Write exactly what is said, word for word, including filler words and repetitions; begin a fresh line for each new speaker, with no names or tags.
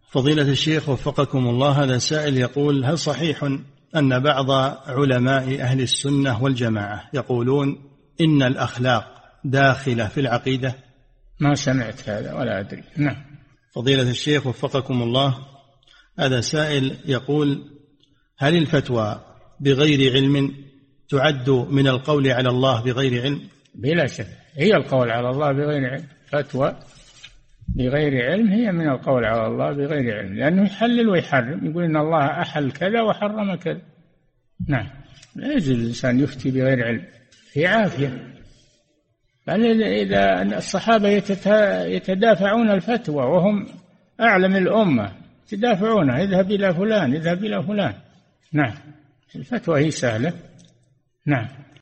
فضيلة الشيخ وفقكم الله، هذا سائل يقول: هل صحيح أن بعض علماء أهل السنة والجماعة يقولون إن الأخلاق داخلة في العقيدة؟
ما سمعت هذا ولا أدري. نعم.
فضيلة الشيخ وفقكم الله، هذا سائل يقول: هل الفتوى بغير علم تعد من القول على الله بغير علم؟
بلا شك هي القول على الله بغير علم. فتوى بغير علم هي من القول على الله بغير علم، لأنه يحلل ويحرم، يقول إن الله أحل كذا وحرم كذا. نعم. لا يجوز الإنسان يفتي بغير علم، في عافية. بل إذا الصحابة يتدافعون الفتوى وهم أعلم الأمة، يتدافعونها: اذهب إلى فلان، اذهب إلى فلان. نعم. الفتوى هي سهلة. نعم.